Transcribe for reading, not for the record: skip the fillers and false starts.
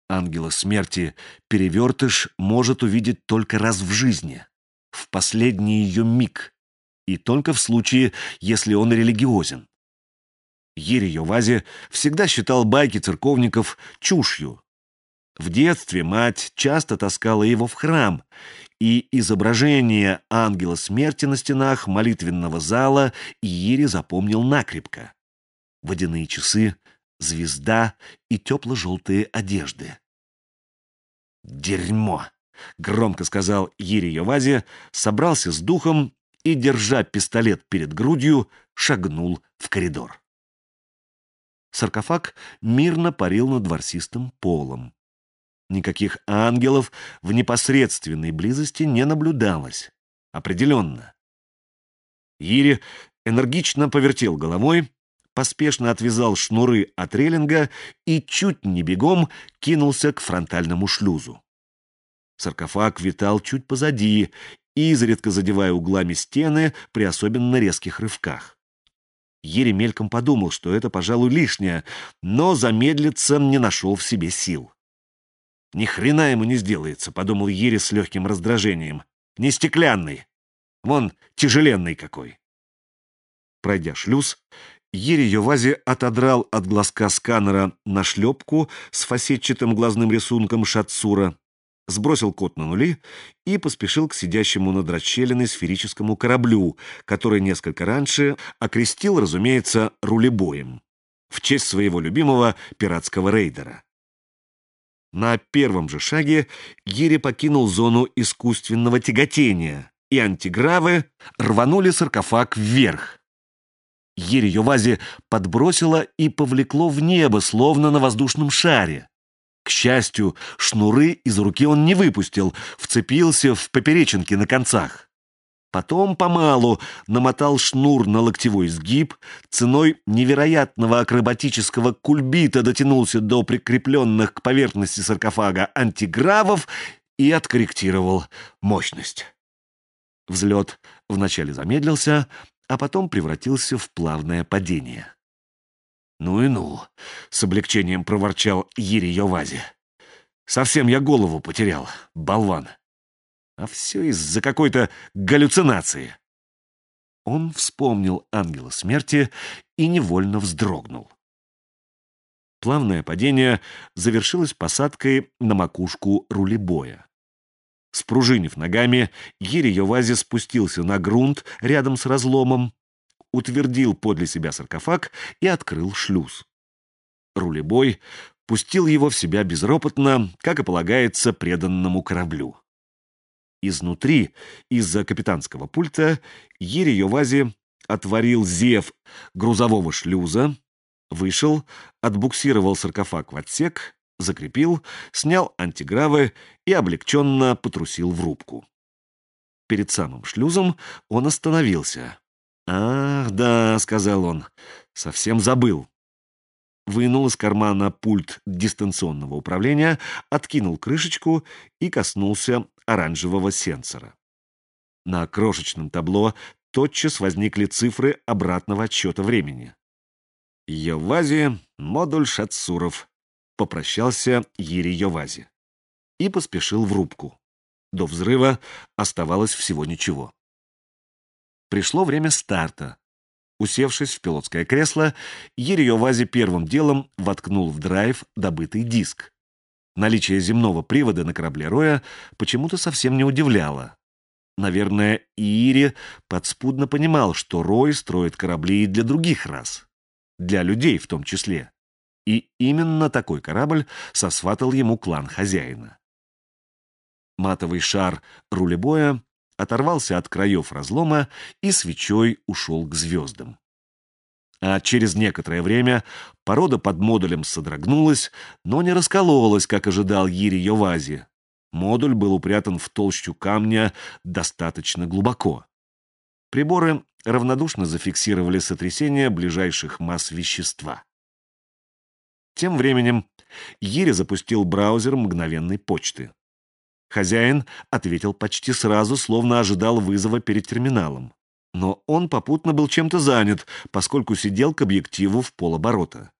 Ангела смерти перевертыш может увидеть только раз в жизни, в последний ее миг, и только в случае, если он религиозен. Йири Йовази всегда считал байки церковников чушью. В детстве мать часто таскала его в храм, и изображение ангела смерти на стенах молитвенного зала Йири запомнил накрепко. Водяные часы, звезда и тепло-желтые одежды. «Дерьмо!» — громко сказал Йири Йовази, собрался с духом и, держа пистолет перед грудью, шагнул в коридор. Саркофаг мирно парил над ворсистым полом. Никаких ангелов в непосредственной близости не наблюдалось. Определенно. Йири энергично повертел головой, поспешно отвязал шнуры от рейлинга и чуть не бегом кинулся к фронтальному шлюзу. Саркофаг витал чуть позади, изредка задевая углами стены при особенно резких рывках. Йири мельком подумал, что это, пожалуй, лишнее, но замедлиться не нашел в себе сил. «Ни хрена ему не сделается», — подумал Йири с легким раздражением. «Не стеклянный. Вон, тяжеленный какой». Пройдя шлюз, Йири Йовази отодрал от глазка сканера нашлепку с фасетчатым глазным рисунком Шатсура, сбросил код на нули и поспешил к сидящему над расщелиной сферическому кораблю, который несколько раньше окрестил, разумеется, рулебоем, в честь своего любимого пиратского рейдера. На первом же шаге Йири покинул зону искусственного тяготения, и антигравы рванули саркофаг вверх. Йири Йовази подбросило и повлекло в небо, словно на воздушном шаре. К счастью, шнуры из руки он не выпустил, вцепился в поперечинки на концах. Потом помалу намотал шнур на локтевой сгиб, ценой невероятного акробатического кульбита дотянулся до прикрепленных к поверхности саркофага антигравов и откорректировал мощность. Взлет вначале замедлился, а потом превратился в плавное падение. «Ну и ну!» — с облегчением проворчал Йири Йовази. «Совсем я голову потерял, болван! А все из-за какой-то галлюцинации!» Он вспомнил ангела смерти и невольно вздрогнул. Плавное падение завершилось посадкой на макушку рулебоя. Спружинив ногами, Йири Йовази спустился на грунт рядом с разломом, утвердил подле себя саркофаг и открыл шлюз. Рулебой пустил его в себя безропотно, как и полагается преданному кораблю. Изнутри, из-за капитанского пульта, Йири Йовази отворил зев грузового шлюза, вышел, отбуксировал саркофаг в отсек, закрепил, снял антигравы и облегченно потрусил в рубку. Перед самым шлюзом он остановился. «Ах, да», — сказал он, — «совсем забыл». Вынул из кармана пульт дистанционного управления, откинул крышечку и коснулся оранжевого сенсора. На крошечном табло тотчас возникли цифры обратного отсчета времени. «Йовази, модуль Шатсуров», — попрощался Йири Йовази и поспешил в рубку. До взрыва оставалось всего ничего. Пришло время старта. Усевшись в пилотское кресло, Йири Йовази первым делом воткнул в драйв добытый диск. Наличие земного привода на корабле Роя почему-то совсем не удивляло. Наверное, Йири подспудно понимал, что Рой строит корабли и для других рас. Для людей в том числе. И именно такой корабль сосватал ему клан хозяина. Матовый шар рулебоя оторвался от краев разлома и свечой ушел к звездам. А через некоторое время порода под модулем содрогнулась, но не раскололась, как ожидал Йири Йовази. Модуль был упрятан в толщу камня достаточно глубоко. Приборы равнодушно зафиксировали сотрясение ближайших масс вещества. Тем временем Йири запустил браузер мгновенной почты. Хозяин ответил почти сразу, словно ожидал вызова перед терминалом. Но он попутно был чем-то занят, поскольку сидел к объективу в полоборота.